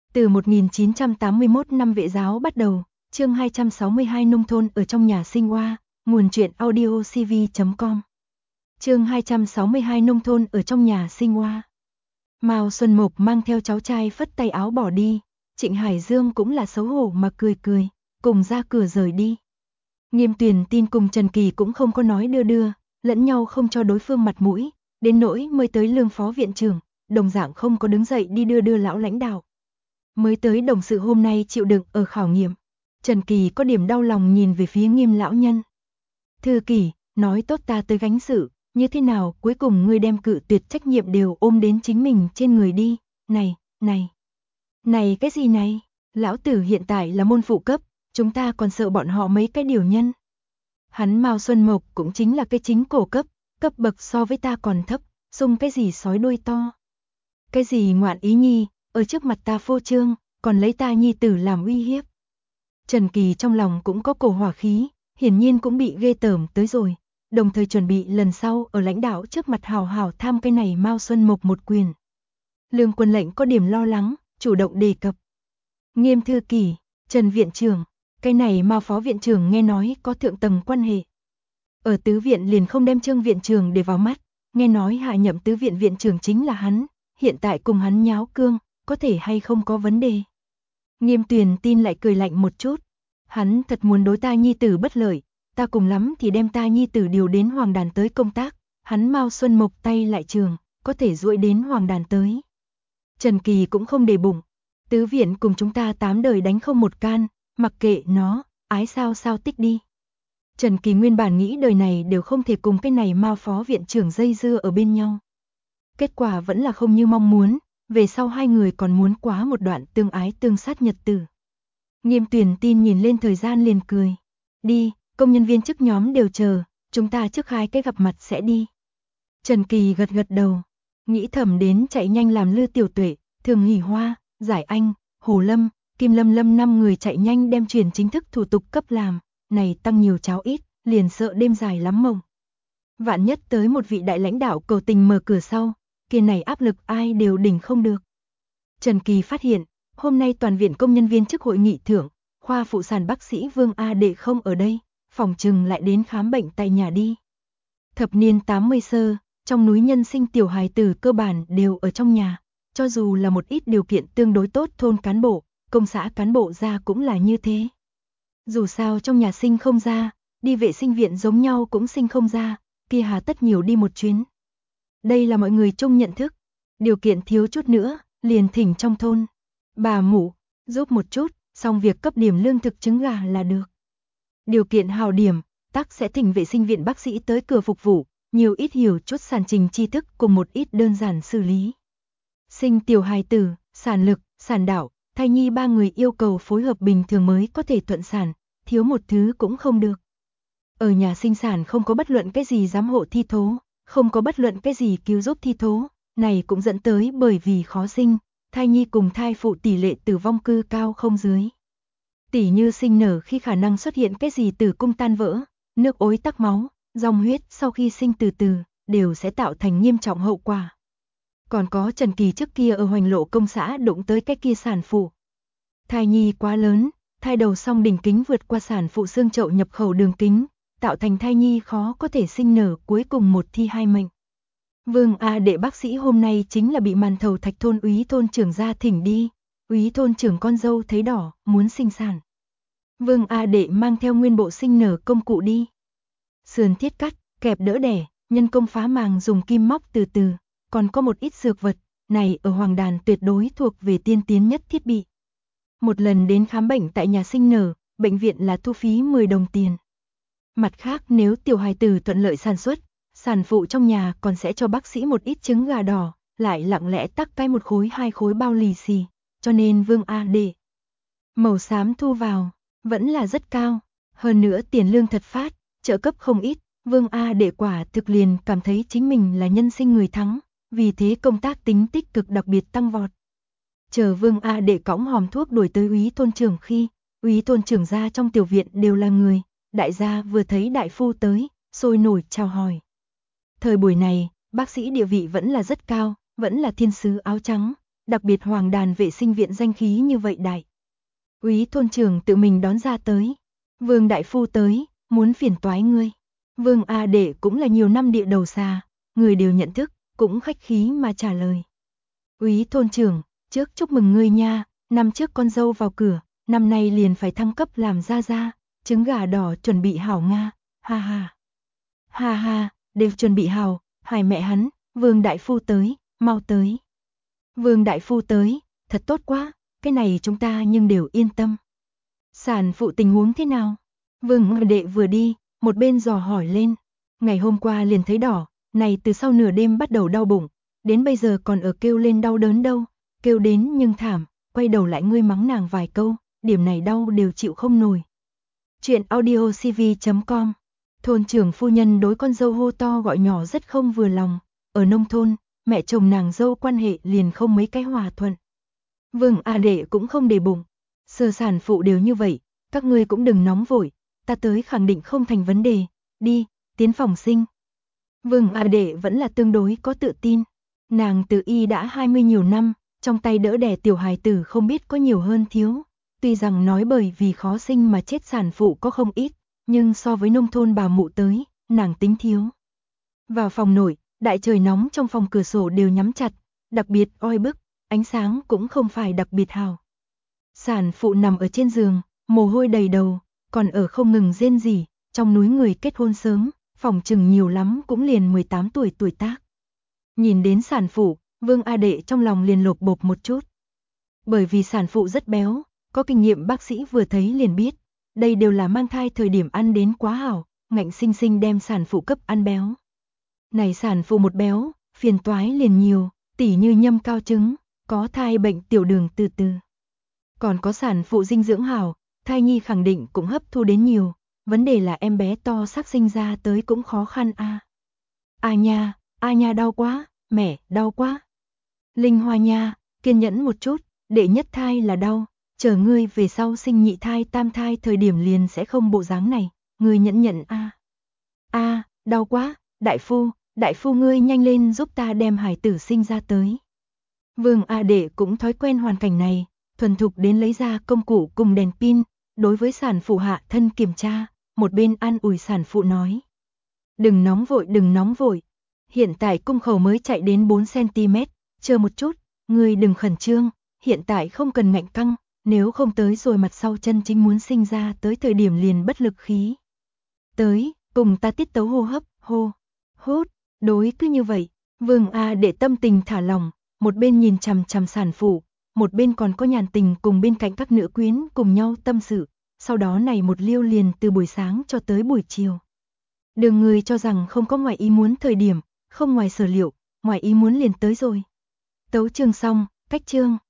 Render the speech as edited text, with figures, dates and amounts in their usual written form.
Từ 1981 năm Vệ giáo bắt đầu, chương 262 nông thôn ở trong nhà sinh hoa, nguồn truyện audio cv.com. Chương 262 nông thôn ở trong nhà sinh hoa. Mao Xuân Mộc mang theo cháu trai phất tay áo bỏ đi, Trịnh Hải Dương cũng là xấu hổ mà cười, cùng ra cửa rời đi. Nghiêm Tuyền Tin cùng Trần Kỳ cũng không có nói đưa, lẫn nhau không cho đối phương mặt mũi, đến nỗi mới tới Lương phó viện trưởng, đồng dạng không có đứng dậy đi đưa lão lãnh đạo. Mới tới đồng sự hôm nay chịu đựng ở khảo nghiệm. Trần Kỳ có điểm đau lòng nhìn về phía Nghiêm lão nhân. Thư Kỳ, nói tốt ta tới gánh sự, như thế nào cuối cùng ngươi đem cự tuyệt trách nhiệm đều ôm đến chính mình trên người đi. Này cái gì này? Lão tử hiện tại là môn phụ cấp, chúng ta còn sợ bọn họ mấy cái điều nhân. Hắn Mao Xuân Mộc cũng chính là cái chính cổ cấp bậc so với ta còn thấp, xung cái gì sói đuôi to. Cái gì ngoạn ý nhi, ở trước mặt ta phô trương, còn lấy ta nhi tử làm uy hiếp. Trần Kỳ trong lòng cũng có cổ hỏa khí, hiển nhiên cũng bị ghê tởm tới rồi, đồng thời chuẩn bị lần sau ở lãnh đạo trước mặt hào hào tham cái này Mao Xuân Mộc một quyền. Lương Quân lệnh có điểm lo lắng, chủ động đề cập. Nghiêm thư kỷ, Trần viện trưởng, cái này Mao phó viện trưởng nghe nói có thượng tầng quan hệ. Ở tứ viện liền không đem Trương viện trưởng để vào mắt, nghe nói hạ nhậm tứ viện viện trưởng chính là hắn, hiện tại cùng hắn nháo cương, có thể hay không có vấn đề. Nghiêm Tuyền Tin lại cười lạnh một chút, hắn thật muốn đối ta nhi tử bất lợi, ta cùng lắm thì đem ta nhi tử điều đến hoàng đàn tới công tác, hắn Mao Xuân Mộc tay lại trường, có thể duỗi đến hoàng đàn tới. Trần Kỳ cũng không để bụng, tứ viện cùng chúng ta 8 đời đánh không một can, mặc kệ nó, ái sao tích đi. Trần Kỳ nguyên bản nghĩ đời này đều không thể cùng cái này Mao phó viện trưởng dây dưa ở bên nhau. Kết quả vẫn là không như mong muốn, về sau hai người còn muốn quá một đoạn tương ái tương sát nhật tử. Nghiêm Tuyền Tin nhìn lên thời gian liền cười. Đi, công nhân viên chức nhóm đều chờ, chúng ta trước hai cái gặp mặt sẽ đi. Trần Kỳ gật đầu, nghĩ thầm đến chạy nhanh làm Lư Tiểu Tuệ, Thường Hỷ Hoa, Giải Anh, Hồ Lâm, Kim Lâm 5 người chạy nhanh đem chuyển chính thức thủ tục cấp làm, này tăng nhiều cháo ít, liền sợ đêm dài lắm mộng. Vạn nhất tới một vị đại lãnh đạo cầu tình mở cửa sau, kia này áp lực ai đều đỉnh không được. Trần Kỳ phát hiện, hôm nay toàn viện công nhân viên chức hội nghị thưởng, khoa phụ sản bác sĩ Vương A Đệ không ở đây, phòng trừng lại đến khám bệnh tại nhà đi. Thập niên 80 sơ, trong núi nhân sinh tiểu hài tử cơ bản đều ở trong nhà, cho dù là một ít điều kiện tương đối tốt thôn cán bộ, công xã cán bộ ra cũng là như thế. Dù sao trong nhà sinh không ra, đi vệ sinh viện giống nhau cũng sinh không ra, kia hà tất nhiều đi một chuyến. Đây là mọi người chung nhận thức, điều kiện thiếu chút nữa, liền thỉnh trong thôn. Bà mụ, giúp một chút, xong việc cấp điểm lương thực trứng gà là được. Điều kiện hào điểm, tắc sẽ thỉnh vệ sinh viện bác sĩ tới cửa phục vụ, nhiều ít hiểu chút sản trình tri thức cùng một ít đơn giản xử lý. Sinh tiểu hài tử, sản lực, sản đạo, thai nhi 3 người yêu cầu phối hợp bình thường mới có thể thuận sản, thiếu một thứ cũng không được. Ở nhà sinh sản không có bất luận cái gì giám hộ thi thố, không có bất luận cái gì cứu giúp thi thố, này cũng dẫn tới bởi vì khó sinh, thai nhi cùng thai phụ tỷ lệ tử vong cư cao không dưới. Tỷ như sinh nở khi khả năng xuất hiện cái gì tử cung tan vỡ, nước ối tắc máu, dòng huyết sau khi sinh từ từ, đều sẽ tạo thành nghiêm trọng hậu quả. Còn có Trần Kỳ trước kia ở Hoành Lộ công xã đụng tới cái kia sản phụ. Thai nhi quá lớn, thai đầu song đỉnh kính vượt qua sản phụ xương chậu nhập khẩu đường kính, tạo thành thai nhi khó có thể sinh nở, cuối cùng một thi hai mệnh. Vương A Đệ bác sĩ hôm nay chính là bị Màn Thầu Thạch thôn úy thôn trưởng ra thỉnh đi, úy thôn trưởng con dâu thấy đỏ, muốn sinh sản. Vương A Đệ mang theo nguyên bộ sinh nở công cụ đi. Sườn thiết cắt, kẹp đỡ đẻ, nhân công phá màng dùng kim móc từ từ, còn có một ít dược vật, này ở Hoàng Đàn tuyệt đối thuộc về tiên tiến nhất thiết bị. Một lần đến khám bệnh tại nhà sinh nở, bệnh viện là thu phí 10 đồng tiền. Mặt khác nếu tiểu hài tử thuận lợi sản xuất, sản phụ trong nhà còn sẽ cho bác sĩ một ít trứng gà đỏ, lại lặng lẽ tắc cái 1 khối 2 khối bao lì xì, cho nên Vương A Đệ màu xám thu vào, vẫn là rất cao, hơn nữa tiền lương thật phát, trợ cấp không ít, Vương A Đệ quả thực liền cảm thấy chính mình là nhân sinh người thắng, vì thế công tác tính tích cực đặc biệt tăng vọt. Chờ Vương A Đệ cõng hòm thuốc đuổi tới úy thôn trưởng khi, úy thôn trưởng ra trong tiểu viện đều là người, đại gia vừa thấy đại phu tới, sôi nổi chào hỏi. Thời buổi này, bác sĩ địa vị vẫn là rất cao, vẫn là thiên sứ áo trắng, đặc biệt hoàng đàn vệ sinh viện danh khí như vậy đại. Úy thôn trưởng tự mình đón ra tới. Vương đại phu tới, muốn phiền toái ngươi. Vương A Đệ cũng là nhiều năm địa đầu xa, người đều nhận thức, cũng khách khí mà trả lời. Úy thôn trưởng, trước chúc mừng ngươi nha, năm trước con dâu vào cửa, năm nay liền phải thăng cấp làm gia gia, trứng gà đỏ chuẩn bị hảo nga, ha ha. Ha ha, đều chuẩn bị hảo, hai mẹ hắn, Vương đại phu tới, mau tới. Vương đại phu tới, thật tốt quá, cái này chúng ta nhưng đều yên tâm. Sản phụ tình huống thế nào? Vương A Đệ vừa đi, một bên dò hỏi lên. Ngày hôm qua liền thấy đỏ, này từ sau nửa đêm bắt đầu đau bụng, đến bây giờ còn ở kêu lên đau đớn đâu, kêu đến nhưng thảm, quay đầu lại ngươi mắng nàng vài câu, điểm này đau đều chịu không nổi. Chuyện audiocv.com. Thôn trưởng phu nhân đối con dâu hô to gọi nhỏ rất không vừa lòng, ở nông thôn, mẹ chồng nàng dâu quan hệ liền không mấy cái hòa thuận. Vương A Đệ cũng không để bụng, sơ sản phụ đều như vậy, các ngươi cũng đừng nóng vội, ta tới khẳng định không thành vấn đề, đi, tiến phòng sinh. Vương A Đệ vẫn là tương đối có tự tin, nàng từ y đã 20 nhiều năm, trong tay đỡ đẻ tiểu hài tử không biết có nhiều hơn thiếu, tuy rằng nói bởi vì khó sinh mà chết sản phụ có không ít, nhưng so với nông thôn bà mụ tới, nàng tính thiếu. Vào phòng nội, đại trời nóng trong phòng cửa sổ đều nhắm chặt, đặc biệt oi bức, ánh sáng cũng không phải đặc biệt hào. Sản phụ nằm ở trên giường, mồ hôi đầy đầu, còn ở không ngừng rên rỉ, trong núi người kết hôn sớm, phòng chừng nhiều lắm cũng liền 18 tuổi tuổi tác. Nhìn đến sản phụ, Vương A Đệ trong lòng liền lột bột một chút. Bởi vì sản phụ rất béo, có kinh nghiệm bác sĩ vừa thấy liền biết, đây đều là mang thai thời điểm ăn đến quá hảo, ngạnh sinh sinh đem sản phụ cấp ăn béo. Này sản phụ một béo, phiền toái liền nhiều, tỉ như nhâm cao trứng, có thai bệnh tiểu đường từ từ. Còn có sản phụ dinh dưỡng hảo, thai nhi khẳng định cũng hấp thu đến nhiều, vấn đề là em bé to xác sinh ra tới cũng khó khăn a. A nha đau quá, mẹ, đau quá. Linh Hoa nha, kiên nhẫn một chút, đệ nhất thai là đau, chờ ngươi về sau sinh nhị thai tam thai thời điểm liền sẽ không bộ dáng này, ngươi nhẫn nhẫn a. Đau quá, đại phu ngươi nhanh lên giúp ta đem hải tử sinh ra tới. Vương A Đệ cũng thói quen hoàn cảnh này, thuần thục đến lấy ra công cụ cùng đèn pin, đối với sản phụ hạ thân kiểm tra, một bên an ủi sản phụ nói. Đừng nóng vội, hiện tại cung khẩu mới chạy đến 4cm, chờ một chút, ngươi đừng khẩn trương, hiện tại không cần ngạnh căng, nếu không tới rồi mặt sau chân chính muốn sinh ra tới thời điểm liền bất lực khí. Tới, cùng ta tiết tấu hô hấp, hốt, đối cứ như vậy, Vương A Đệ tâm tình thả lỏng, một bên nhìn chằm chằm sản phụ, một bên còn có nhàn tình cùng bên cạnh các nữ quyến cùng nhau tâm sự, sau đó này một liêu liền từ buổi sáng cho tới buổi chiều. Đường người cho rằng không có ngoài ý muốn thời điểm, không ngoài sở liệu, ngoài ý muốn liền tới rồi. Tấu chương xong, cách chương.